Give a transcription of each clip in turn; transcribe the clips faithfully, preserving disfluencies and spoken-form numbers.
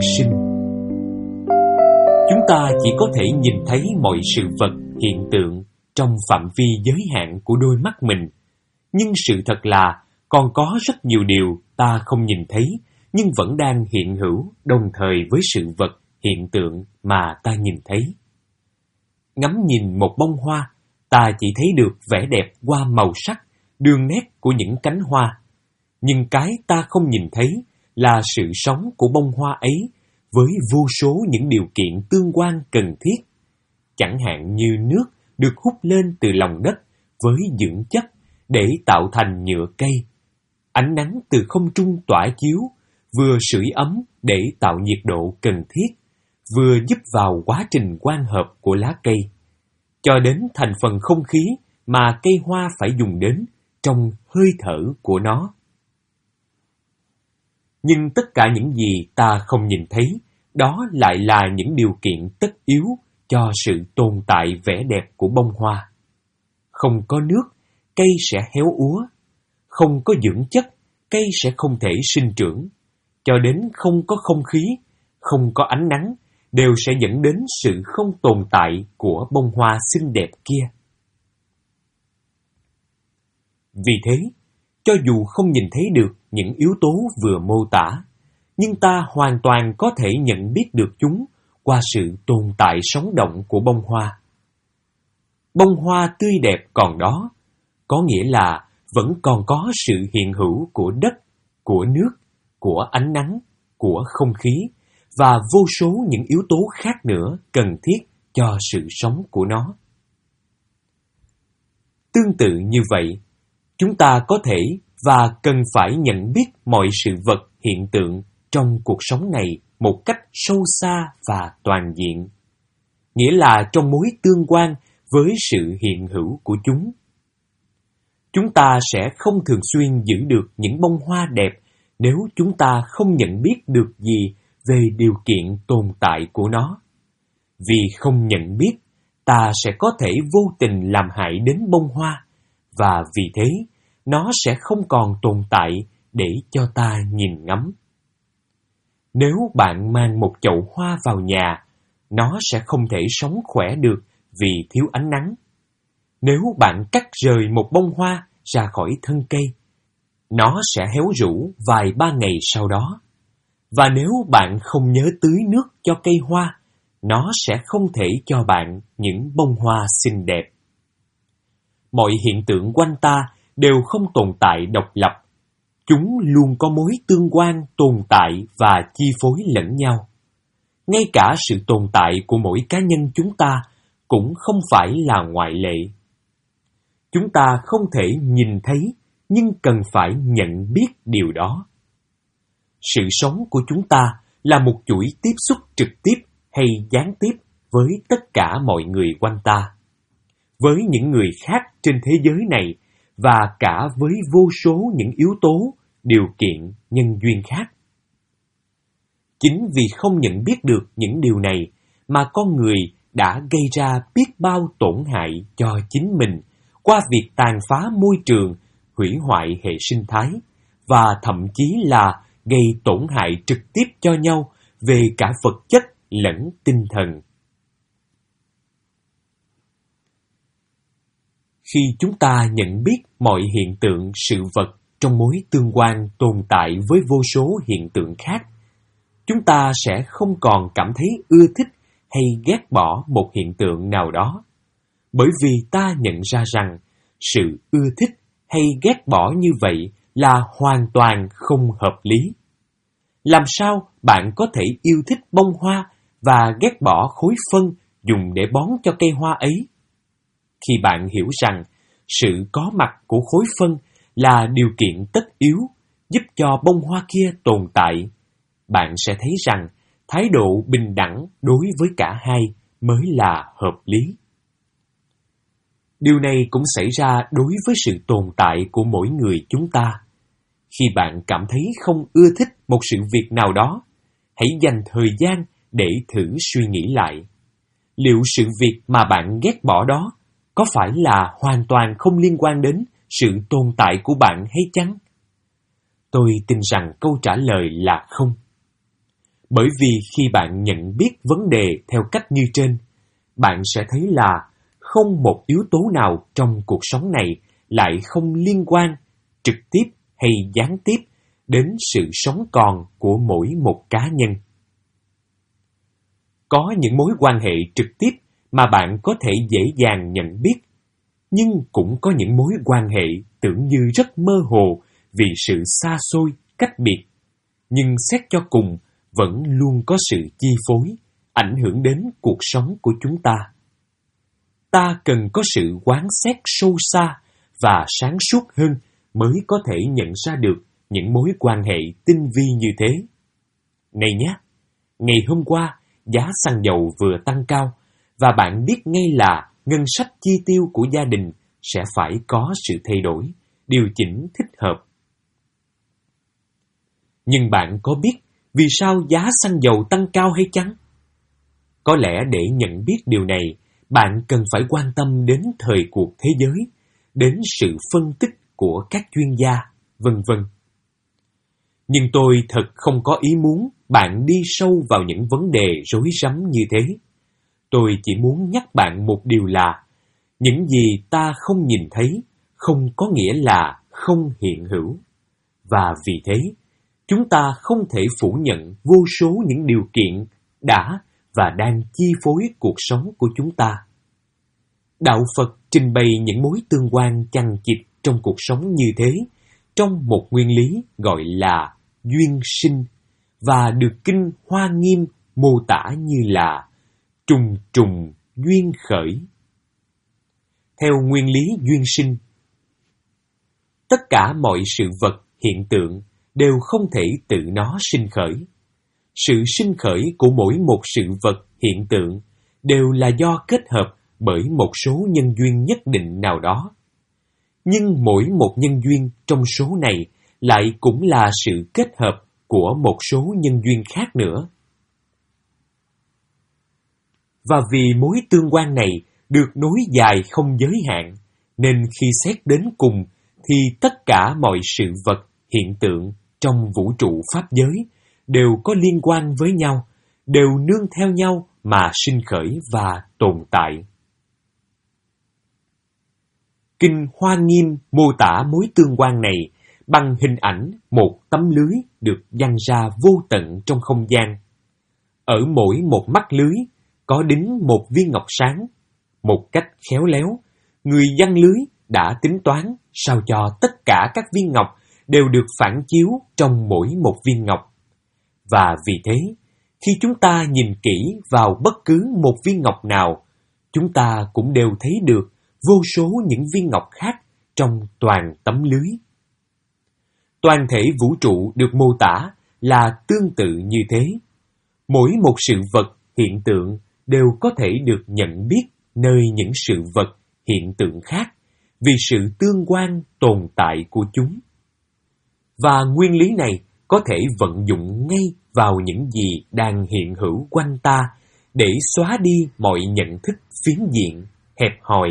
sinh. Chúng ta chỉ có thể nhìn thấy mọi sự vật, hiện tượng trong phạm vi giới hạn của đôi mắt mình. Nhưng sự thật là còn có rất nhiều điều ta không nhìn thấy, nhưng vẫn đang hiện hữu đồng thời với sự vật, hiện tượng mà ta nhìn thấy. Ngắm nhìn một bông hoa, ta chỉ thấy được vẻ đẹp qua màu sắc, đường nét của những cánh hoa. Nhưng cái ta không nhìn thấy là sự sống của bông hoa ấy với vô số những điều kiện tương quan cần thiết. Chẳng hạn như nước được hút lên từ lòng đất với dưỡng chất để tạo thành nhựa cây. Ánh nắng từ không trung tỏa chiếu, vừa sưởi ấm để tạo nhiệt độ cần thiết, vừa giúp vào quá trình quang hợp của lá cây, cho đến thành phần không khí mà cây hoa phải dùng đến trong hơi thở của nó. Nhưng tất cả những gì ta không nhìn thấy, đó lại là những điều kiện tất yếu cho sự tồn tại vẻ đẹp của bông hoa. Không có nước, cây sẽ héo úa. Không có dưỡng chất, cây sẽ không thể sinh trưởng. Cho đến không có không khí, không có ánh nắng, đều sẽ dẫn đến sự không tồn tại của bông hoa xinh đẹp kia. Vì thế, cho dù không nhìn thấy được những yếu tố vừa mô tả, nhưng ta hoàn toàn có thể nhận biết được chúng qua sự tồn tại sống động của bông hoa. Bông hoa tươi đẹp còn đó, có nghĩa là vẫn còn có sự hiện hữu của đất, của nước, của ánh nắng, của không khí và vô số những yếu tố khác nữa cần thiết cho sự sống của nó. Tương tự như vậy, chúng ta có thể và cần phải nhận biết mọi sự vật, hiện tượng trong cuộc sống này một cách sâu xa và toàn diện, nghĩa là trong mối tương quan với sự hiện hữu của chúng. Chúng ta sẽ không thường xuyên giữ được những bông hoa đẹp nếu chúng ta không nhận biết được gì về điều kiện tồn tại của nó. Vì không nhận biết, ta sẽ có thể vô tình làm hại đến bông hoa, và vì thế, nó sẽ không còn tồn tại để cho ta nhìn ngắm. Nếu bạn mang một chậu hoa vào nhà, nó sẽ không thể sống khỏe được vì thiếu ánh nắng. Nếu bạn cắt rời một bông hoa ra khỏi thân cây, nó sẽ héo rũ vài ba ngày sau đó. Và nếu bạn không nhớ tưới nước cho cây hoa, nó sẽ không thể cho bạn những bông hoa xinh đẹp. Mọi hiện tượng quanh ta đều không tồn tại độc lập. Chúng luôn có mối tương quan tồn tại và chi phối lẫn nhau. Ngay cả sự tồn tại của mỗi cá nhân chúng ta cũng không phải là ngoại lệ. Chúng ta không thể nhìn thấy, nhưng cần phải nhận biết điều đó. Sự sống của chúng ta là một chuỗi tiếp xúc trực tiếp hay gián tiếp với tất cả mọi người quanh ta, với những người khác trên thế giới này và cả với vô số những yếu tố, điều kiện, nhân duyên khác. Chính vì không nhận biết được những điều này mà con người đã gây ra biết bao tổn hại cho chính mình qua việc tàn phá môi trường, hủy hoại hệ sinh thái và thậm chí là gây tổn hại trực tiếp cho nhau về cả vật chất lẫn tinh thần. Khi chúng ta nhận biết mọi hiện tượng sự vật trong mối tương quan tồn tại với vô số hiện tượng khác, chúng ta sẽ không còn cảm thấy ưa thích hay ghét bỏ một hiện tượng nào đó, bởi vì ta nhận ra rằng sự ưa thích hay ghét bỏ như vậy là hoàn toàn không hợp lý. Làm sao bạn có thể yêu thích bông hoa và ghét bỏ khối phân dùng để bón cho cây hoa ấy? Khi bạn hiểu rằng sự có mặt của khối phân là điều kiện tất yếu giúp cho bông hoa kia tồn tại, bạn sẽ thấy rằng thái độ bình đẳng đối với cả hai mới là hợp lý. Điều này cũng xảy ra đối với sự tồn tại của mỗi người chúng ta. Khi bạn cảm thấy không ưa thích một sự việc nào đó, hãy dành thời gian để thử suy nghĩ lại. Liệu sự việc mà bạn ghét bỏ đó có phải là hoàn toàn không liên quan đến sự tồn tại của bạn hay chăng? Tôi tin rằng câu trả lời là không. Bởi vì khi bạn nhận biết vấn đề theo cách như trên, bạn sẽ thấy là không một yếu tố nào trong cuộc sống này lại không liên quan, trực tiếp hay gián tiếp, đến sự sống còn của mỗi một cá nhân. Có những mối quan hệ trực tiếp mà bạn có thể dễ dàng nhận biết, nhưng cũng có những mối quan hệ tưởng như rất mơ hồ vì sự xa xôi, cách biệt, nhưng xét cho cùng vẫn luôn có sự chi phối, ảnh hưởng đến cuộc sống của chúng ta. Ta cần có sự quán xét sâu xa và sáng suốt hơn mới có thể nhận ra được những mối quan hệ tinh vi như thế. Này nhé, ngày hôm qua, giá xăng dầu vừa tăng cao và bạn biết ngay là ngân sách chi tiêu của gia đình sẽ phải có sự thay đổi, điều chỉnh thích hợp. Nhưng bạn có biết vì sao giá xăng dầu tăng cao hay chăng? Có lẽ để nhận biết điều này, bạn cần phải quan tâm đến thời cuộc thế giới, đến sự phân tích của các chuyên gia, vân vân. Nhưng tôi thật không có ý muốn bạn đi sâu vào những vấn đề rối rắm như thế. Tôi chỉ muốn nhắc bạn một điều là, những gì ta không nhìn thấy không có nghĩa là không hiện hữu. Và vì thế, chúng ta không thể phủ nhận vô số những điều kiện đã và đang chi phối cuộc sống của chúng ta. Đạo Phật trình bày những mối tương quan chằng chịt trong cuộc sống như thế, trong một nguyên lý gọi là duyên sinh, và được Kinh Hoa Nghiêm mô tả như là trùng trùng duyên khởi. Theo nguyên lý duyên sinh, tất cả mọi sự vật, hiện tượng đều không thể tự nó sinh khởi. Sự sinh khởi của mỗi một sự vật, hiện tượng đều là do kết hợp bởi một số nhân duyên nhất định nào đó. Nhưng mỗi một nhân duyên trong số này lại cũng là sự kết hợp của một số nhân duyên khác nữa. Và vì mối tương quan này được nối dài không giới hạn, nên khi xét đến cùng thì tất cả mọi sự vật, hiện tượng trong vũ trụ pháp giới đều có liên quan với nhau, đều nương theo nhau mà sinh khởi và tồn tại. Kinh Hoa Nghiêm mô tả mối tương quan này bằng hình ảnh một tấm lưới được giăng ra vô tận trong không gian. Ở mỗi một mắt lưới có đính một viên ngọc sáng. Một cách khéo léo, người giăng lưới đã tính toán sao cho tất cả các viên ngọc đều được phản chiếu trong mỗi một viên ngọc. Và vì thế, khi chúng ta nhìn kỹ vào bất cứ một viên ngọc nào, chúng ta cũng đều thấy được vô số những viên ngọc khác trong toàn tấm lưới. Toàn thể vũ trụ được mô tả là tương tự như thế. Mỗi một sự vật, hiện tượng đều có thể được nhận biết nơi những sự vật, hiện tượng khác vì sự tương quan tồn tại của chúng. Và nguyên lý này có thể vận dụng ngay vào những gì đang hiện hữu quanh ta để xóa đi mọi nhận thức phiến diện, hẹp hòi.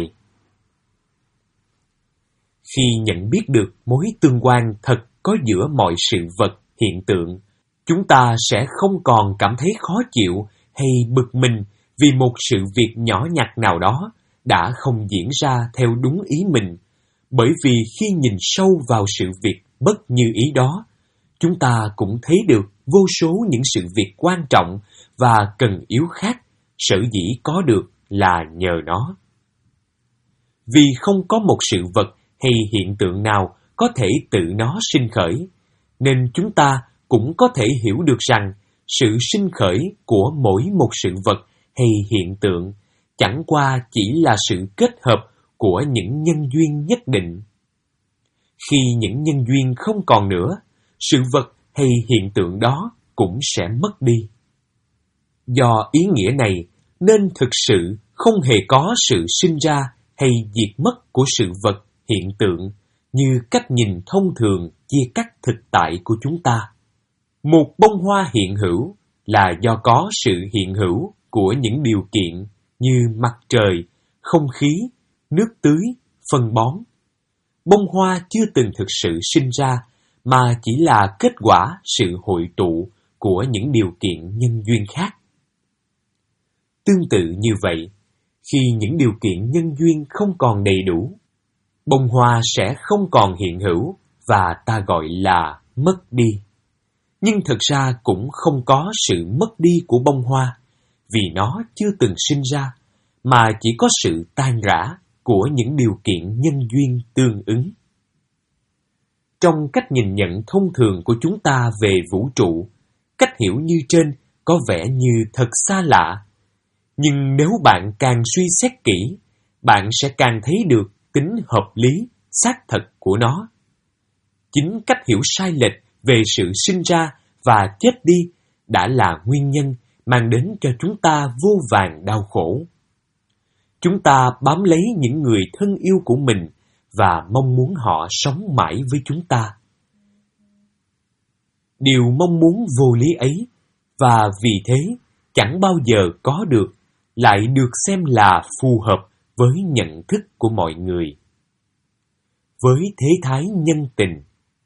Khi nhận biết được mối tương quan thật có giữa mọi sự vật, hiện tượng, chúng ta sẽ không còn cảm thấy khó chịu hay bực mình vì một sự việc nhỏ nhặt nào đó đã không diễn ra theo đúng ý mình, bởi vì khi nhìn sâu vào sự việc bất như ý đó, chúng ta cũng thấy được vô số những sự việc quan trọng và cần yếu khác, sở dĩ có được là nhờ nó. Vì không có một sự vật hay hiện tượng nào có thể tự nó sinh khởi, nên chúng ta cũng có thể hiểu được rằng sự sinh khởi của mỗi một sự vật hay hiện tượng chẳng qua chỉ là sự kết hợp của những nhân duyên nhất định. Khi những nhân duyên không còn nữa, sự vật hay hiện tượng đó cũng sẽ mất đi. Do ý nghĩa này, nên thực sự không hề có sự sinh ra hay diệt mất của sự vật, hiện tượng như cách nhìn thông thường chia cắt thực tại của chúng ta. Một bông hoa hiện hữu là do có sự hiện hữu của những điều kiện như mặt trời, không khí, nước tưới, phân bón. Bông hoa chưa từng thực sự sinh ra mà chỉ là kết quả sự hội tụ của những điều kiện nhân duyên khác. Tương tự như vậy, khi những điều kiện nhân duyên không còn đầy đủ, bông hoa sẽ không còn hiện hữu và ta gọi là mất đi. Nhưng thực ra cũng không có sự mất đi của bông hoa, vì nó chưa từng sinh ra, mà chỉ có sự tan rã của những điều kiện nhân duyên tương ứng. Trong cách nhìn nhận thông thường của chúng ta về vũ trụ, cách hiểu như trên có vẻ như thật xa lạ. Nhưng nếu bạn càng suy xét kỹ, bạn sẽ càng thấy được tính hợp lý, xác thật của nó. Chính cách hiểu sai lệch về sự sinh ra và chết đi đã là nguyên nhân mang đến cho chúng ta vô vàn đau khổ. Chúng ta bám lấy những người thân yêu của mình và mong muốn họ sống mãi với chúng ta. Điều mong muốn vô lý ấy, và vì thế chẳng bao giờ có được, lại được xem là phù hợp với nhận thức của mọi người. Với thế thái nhân tình,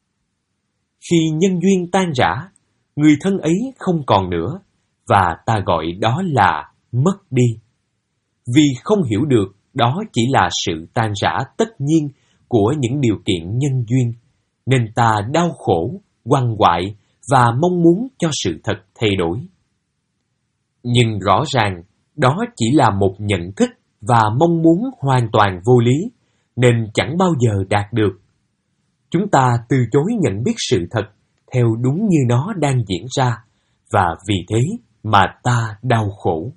khi nhân duyên tan rã, người thân ấy không còn nữa, và ta gọi đó là mất đi. Vì không hiểu được đó chỉ là sự tan rã tất nhiên của những điều kiện nhân duyên, nên ta đau khổ, quằn quại và mong muốn cho sự thật thay đổi. Nhưng rõ ràng, đó chỉ là một nhận thức và mong muốn hoàn toàn vô lý, nên chẳng bao giờ đạt được. Chúng ta từ chối nhận biết sự thật theo đúng như nó đang diễn ra, và vì thế mà ta đau khổ.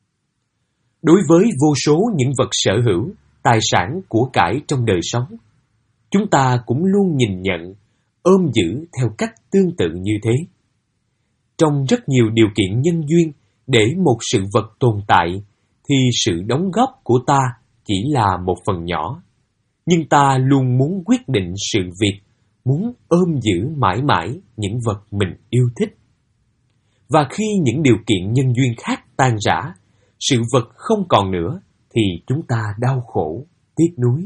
Đối với vô số những vật sở hữu, tài sản của cải trong đời sống, chúng ta cũng luôn nhìn nhận, ôm giữ theo cách tương tự như thế. Trong rất nhiều điều kiện nhân duyên, để một sự vật tồn tại, thì sự đóng góp của ta chỉ là một phần nhỏ. Nhưng ta luôn muốn quyết định sự việc, muốn ôm giữ mãi mãi những vật mình yêu thích. Và khi những điều kiện nhân duyên khác tan rã, sự vật không còn nữa, thì chúng ta đau khổ, tiếc nuối.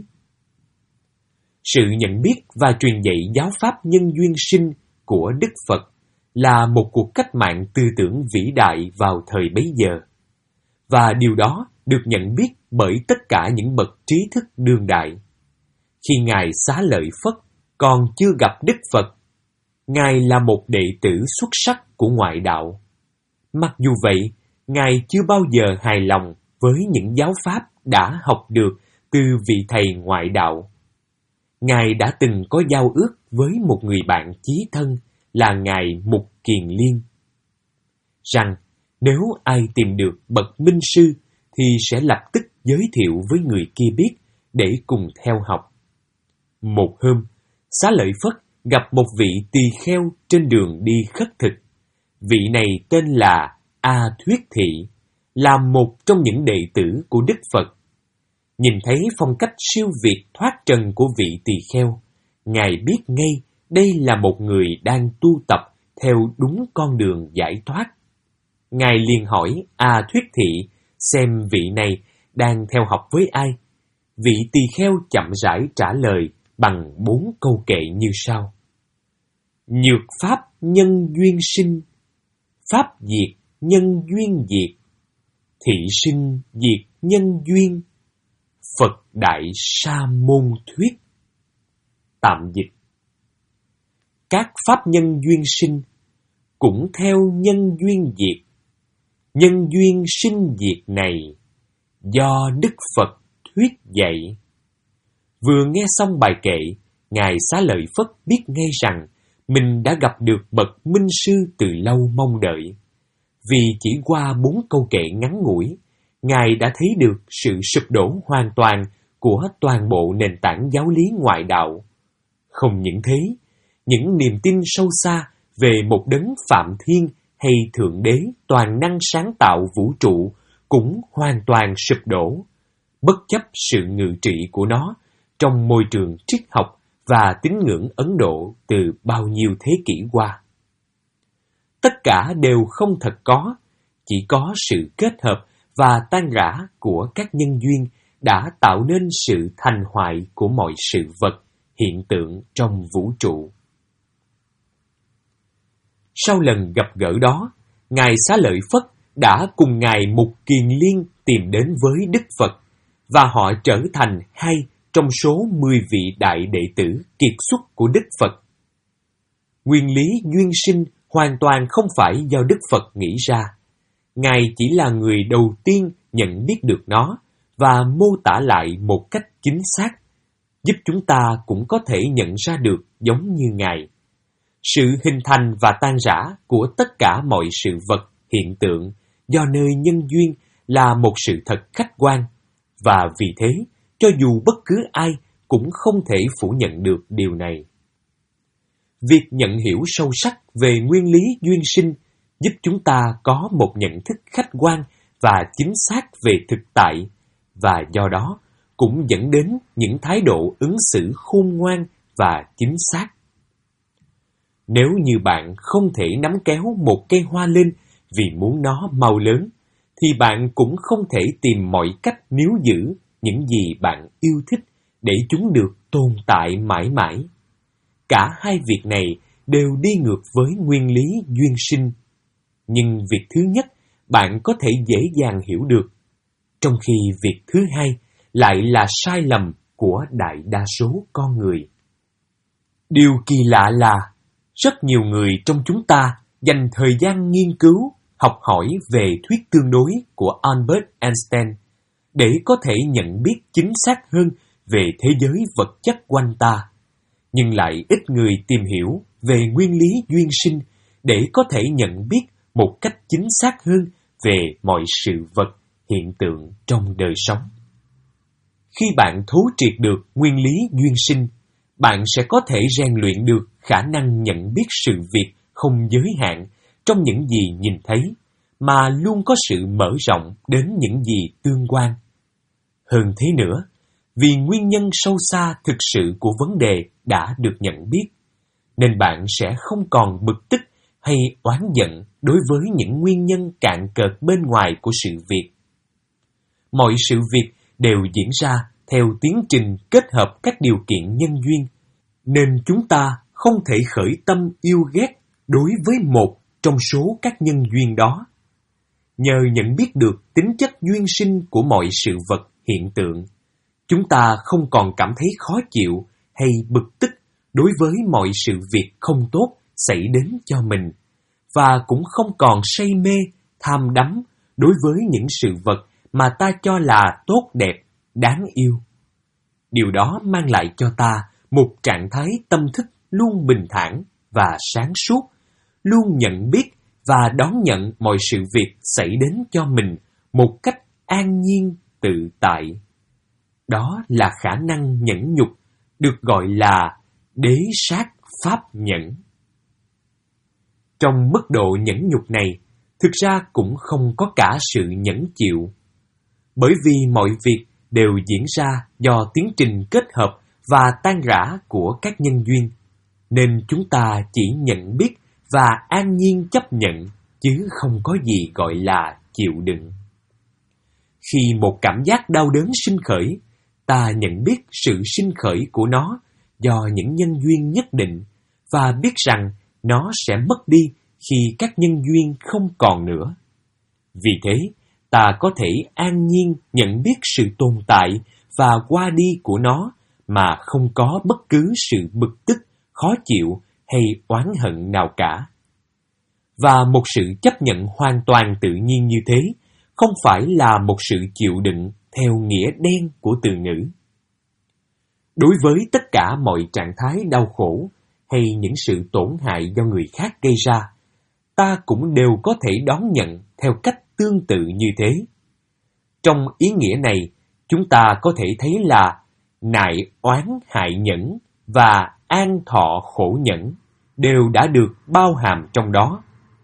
Sự nhận biết và truyền dạy giáo pháp nhân duyên sinh của Đức Phật là một cuộc cách mạng tư tưởng vĩ đại vào thời bấy giờ. Và điều đó được nhận biết bởi tất cả những bậc trí thức đương đại. Khi Ngài Xá Lợi Phất còn chưa gặp Đức Phật, Ngài là một đệ tử xuất sắc của ngoại đạo. Mặc dù vậy, Ngài chưa bao giờ hài lòng với những giáo pháp đã học được từ vị thầy ngoại đạo. Ngài đã từng có giao ước với một người bạn chí thân là Ngài Mục Kiền Liên, rằng nếu ai tìm được bậc minh sư thì sẽ lập tức giới thiệu với người kia biết để cùng theo học. Một hôm, Xá Lợi Phất gặp một vị tỳ kheo trên đường đi khất thực. Vị này tên là A Thuyết Thị, là một trong những đệ tử của Đức Phật. Nhìn thấy phong cách siêu việt thoát trần của vị tỳ kheo, Ngài biết ngay đây là một người đang tu tập theo đúng con đường giải thoát. Ngài liền hỏi A Thuyết Thị xem vị này đang theo học với ai. Vị tỳ kheo chậm rãi trả lời bằng bốn câu kệ như sau: Nhược pháp nhân duyên sinh, pháp diệt nhân duyên diệt, thị sinh diệt nhân duyên, Phật Đại Sa Môn Thuyết. Tạm dịch: các pháp nhân duyên sinh cũng theo nhân duyên diệt. Nhân duyên sinh diệt này do Đức Phật thuyết dạy. Vừa nghe xong bài kệ, Ngài Xá Lợi Phất biết ngay rằng mình đã gặp được bậc minh sư từ lâu mong đợi. Vì chỉ qua bốn câu kệ ngắn ngủi, Ngài đã thấy được sự sụp đổ hoàn toàn của toàn bộ nền tảng giáo lý ngoại đạo. Không những thế, những niềm tin sâu xa về một đấng Phạm Thiên hay Thượng Đế toàn năng sáng tạo vũ trụ cũng hoàn toàn sụp đổ, bất chấp sự ngự trị của nó trong môi trường triết học và tín ngưỡng Ấn Độ từ bao nhiêu thế kỷ qua. Tất cả đều không thật có, chỉ có sự kết hợp và tan rã của các nhân duyên đã tạo nên sự thành hoại của mọi sự vật, hiện tượng trong vũ trụ. Sau lần gặp gỡ đó, Ngài Xá Lợi Phất đã cùng Ngài Mục Kiền Liên tìm đến với Đức Phật, và họ trở thành hai trong số mười vị đại đệ tử kiệt xuất của Đức Phật. Nguyên lý duyên sinh hoàn toàn không phải do Đức Phật nghĩ ra. Ngài chỉ là người đầu tiên nhận biết được nó và mô tả lại một cách chính xác, giúp chúng ta cũng có thể nhận ra được giống như Ngài. Sự hình thành và tan rã của tất cả mọi sự vật, hiện tượng do nơi nhân duyên là một sự thật khách quan, và vì thế, cho dù bất cứ ai cũng không thể phủ nhận được điều này. Việc nhận hiểu sâu sắc về nguyên lý duyên sinh giúp chúng ta có một nhận thức khách quan và chính xác về thực tại, và do đó cũng dẫn đến những thái độ ứng xử khôn ngoan và chính xác. Nếu như bạn không thể nắm kéo một cây hoa lên vì muốn nó mau lớn, thì bạn cũng không thể tìm mọi cách níu giữ những gì bạn yêu thích để chúng được tồn tại mãi mãi. Cả hai việc này đều đi ngược với nguyên lý duyên sinh. Nhưng việc thứ nhất bạn có thể dễ dàng hiểu được, trong khi việc thứ hai lại là sai lầm của đại đa số con người. Điều kỳ lạ là rất nhiều người trong chúng ta dành thời gian nghiên cứu, học hỏi về thuyết tương đối của Albert Einstein để có thể nhận biết chính xác hơn về thế giới vật chất quanh ta, nhưng lại ít người tìm hiểu về nguyên lý duyên sinh để có thể nhận biết một cách chính xác hơn về mọi sự vật, hiện tượng trong đời sống. Khi bạn thấu triệt được nguyên lý duyên sinh, bạn sẽ có thể rèn luyện được khả năng nhận biết sự việc không giới hạn trong những gì nhìn thấy, mà luôn có sự mở rộng đến những gì tương quan. Hơn thế nữa, vì nguyên nhân sâu xa thực sự của vấn đề đã được nhận biết, nên bạn sẽ không còn bực tức hay oán giận đối với những nguyên nhân cạn cợt bên ngoài của sự việc. Mọi sự việc đều diễn ra theo tiến trình kết hợp các điều kiện nhân duyên, nên chúng ta không thể khởi tâm yêu ghét đối với một trong số các nhân duyên đó. Nhờ nhận biết được tính chất duyên sinh của mọi sự vật, hiện tượng, chúng ta không còn cảm thấy khó chịu hay bực tức đối với mọi sự việc không tốt xảy đến cho mình, và cũng không còn say mê, tham đắm đối với những sự vật mà ta cho là tốt đẹp, đáng yêu. Điều đó mang lại cho ta một trạng thái tâm thức luôn bình thản và sáng suốt, luôn nhận biết và đón nhận mọi sự việc xảy đến cho mình một cách an nhiên, tự tại. Đó là khả năng nhẫn nhục, được gọi là đế sát pháp nhẫn. Trong mức độ nhẫn nhục này, thực ra cũng không có cả sự nhẫn chịu. Bởi vì mọi việc đều diễn ra do tiến trình kết hợp và tan rã của các nhân duyên, nên chúng ta chỉ nhận biết và an nhiên chấp nhận, chứ không có gì gọi là chịu đựng. Khi một cảm giác đau đớn sinh khởi, ta nhận biết sự sinh khởi của nó do những nhân duyên nhất định, và biết rằng nó sẽ mất đi khi các nhân duyên không còn nữa. Vì thế, ta có thể an nhiên nhận biết sự tồn tại và qua đi của nó mà không có bất cứ sự bực tức, khó chịu hay oán hận nào cả. Và một sự chấp nhận hoàn toàn tự nhiên như thế không phải là một sự chịu đựng theo nghĩa đen của từ ngữ. Đối với tất cả mọi trạng thái đau khổ hay những sự tổn hại do người khác gây ra, ta cũng đều có thể đón nhận theo cách tương tự như thế. Trong ý nghĩa này, chúng ta có thể thấy là nại oán hại nhẫn và an thọ khổ nhẫn đều đã được bao hàm trong đó.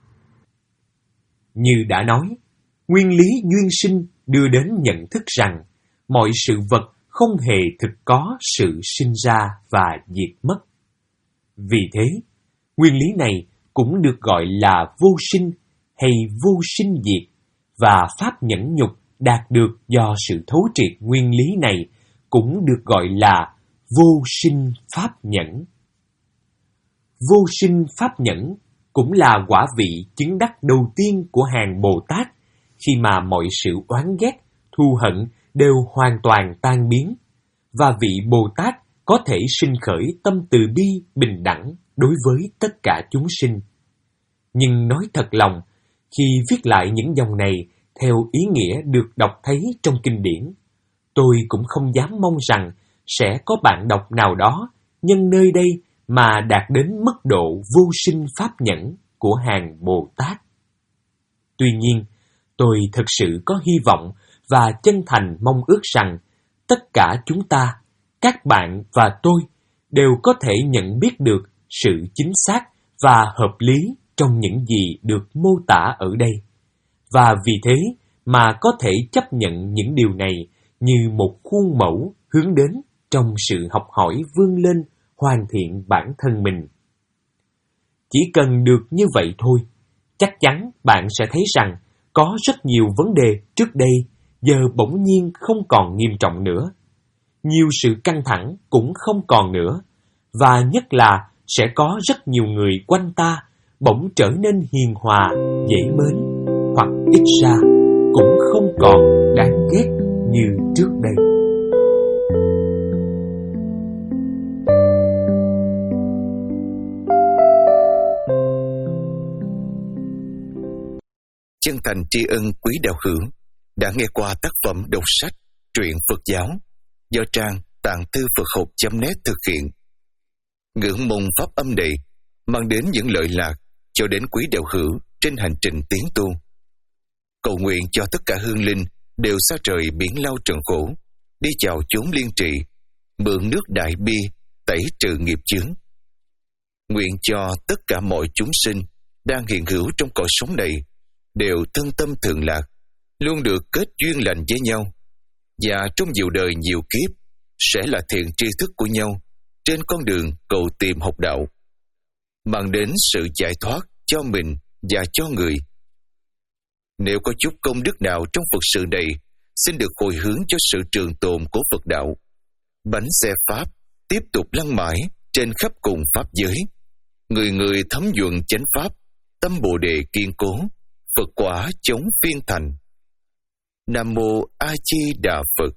Như đã nói, nguyên lý duyên sinh đưa đến nhận thức rằng mọi sự vật không hề thực có sự sinh ra và diệt mất. Vì thế, nguyên lý này cũng được gọi là vô sinh hay vô sinh diệt, và pháp nhẫn nhục đạt được do sự thấu triệt nguyên lý này cũng được gọi là vô sinh pháp nhẫn. Vô sinh pháp nhẫn cũng là quả vị chứng đắc đầu tiên của hàng Bồ Tát, khi mà mọi sự oán ghét, thù hận đều hoàn toàn tan biến, và vị Bồ Tát có thể sinh khởi tâm từ bi bình đẳng đối với tất cả chúng sinh. Nhưng nói thật lòng, khi viết lại những dòng này theo ý nghĩa được đọc thấy trong kinh điển, tôi cũng không dám mong rằng sẽ có bạn đọc nào đó nhân nơi đây mà đạt đến mức độ vô sinh pháp nhẫn của hàng Bồ Tát. Tuy nhiên, tôi thực sự có hy vọng và chân thành mong ước rằng tất cả chúng ta, các bạn và tôi, đều có thể nhận biết được sự chính xác và hợp lý trong những gì được mô tả ở đây, và vì thế mà có thể chấp nhận những điều này như một khuôn mẫu hướng đến trong sự học hỏi vươn lên hoàn thiện bản thân mình. Chỉ cần được như vậy thôi, chắc chắn bạn sẽ thấy rằng có rất nhiều vấn đề trước đây giờ bỗng nhiên không còn nghiêm trọng nữa. Nhiều sự căng thẳng cũng không còn nữa, và nhất là sẽ có rất nhiều người quanh ta bỗng trở nên hiền hòa, dễ mến, hoặc ít ra cũng không còn đáng ghét như trước đây. Chân thành tri ân quý đạo hữu đã nghe qua tác phẩm đọc sách Truyện Phật giáo do trang tạng thư Phật học chấm net thực hiện. Ngưỡng mong pháp âm này mang đến những lợi lạc cho đến quý đạo hữu trên hành trình tiến tu. Cầu nguyện cho tất cả hương linh đều xa trời biển lao trần khổ, đi chào chốn liên trị, mượn nước đại bi tẩy trừ nghiệp chướng. Nguyện cho tất cả mọi chúng sinh đang hiện hữu trong cõi sống này đều thân tâm thường lạc, luôn được kết duyên lành với nhau, và trong nhiều đời nhiều kiếp sẽ là thiện tri thức của nhau trên con đường cầu tìm học đạo, mang đến sự giải thoát cho mình và cho người. Nếu có chút công đức nào trong Phật sự này, xin được hồi hướng cho sự trường tồn của Phật đạo. Bánh xe Pháp tiếp tục lăn mãi trên khắp cùng Pháp giới. Người người thấm nhuận chánh Pháp, tâm Bồ Đề kiên cố, Phật quả chống phiên thành. Nam Mô A Di Đà Phật.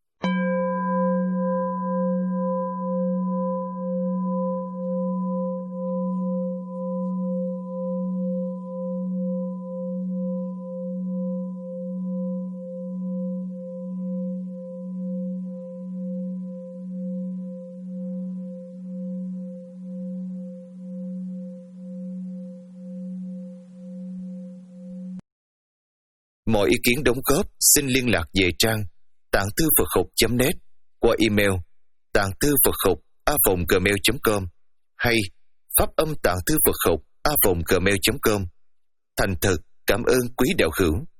Mọi ý kiến đóng góp xin liên lạc về trang tạng thư Phật học chấm net qua email tạng thư Phật học a vòng gmail chấm com hay pháp âm tạng thư Phật học a vòng gmail chấm com. Thành thật cảm ơn quý đạo hữu.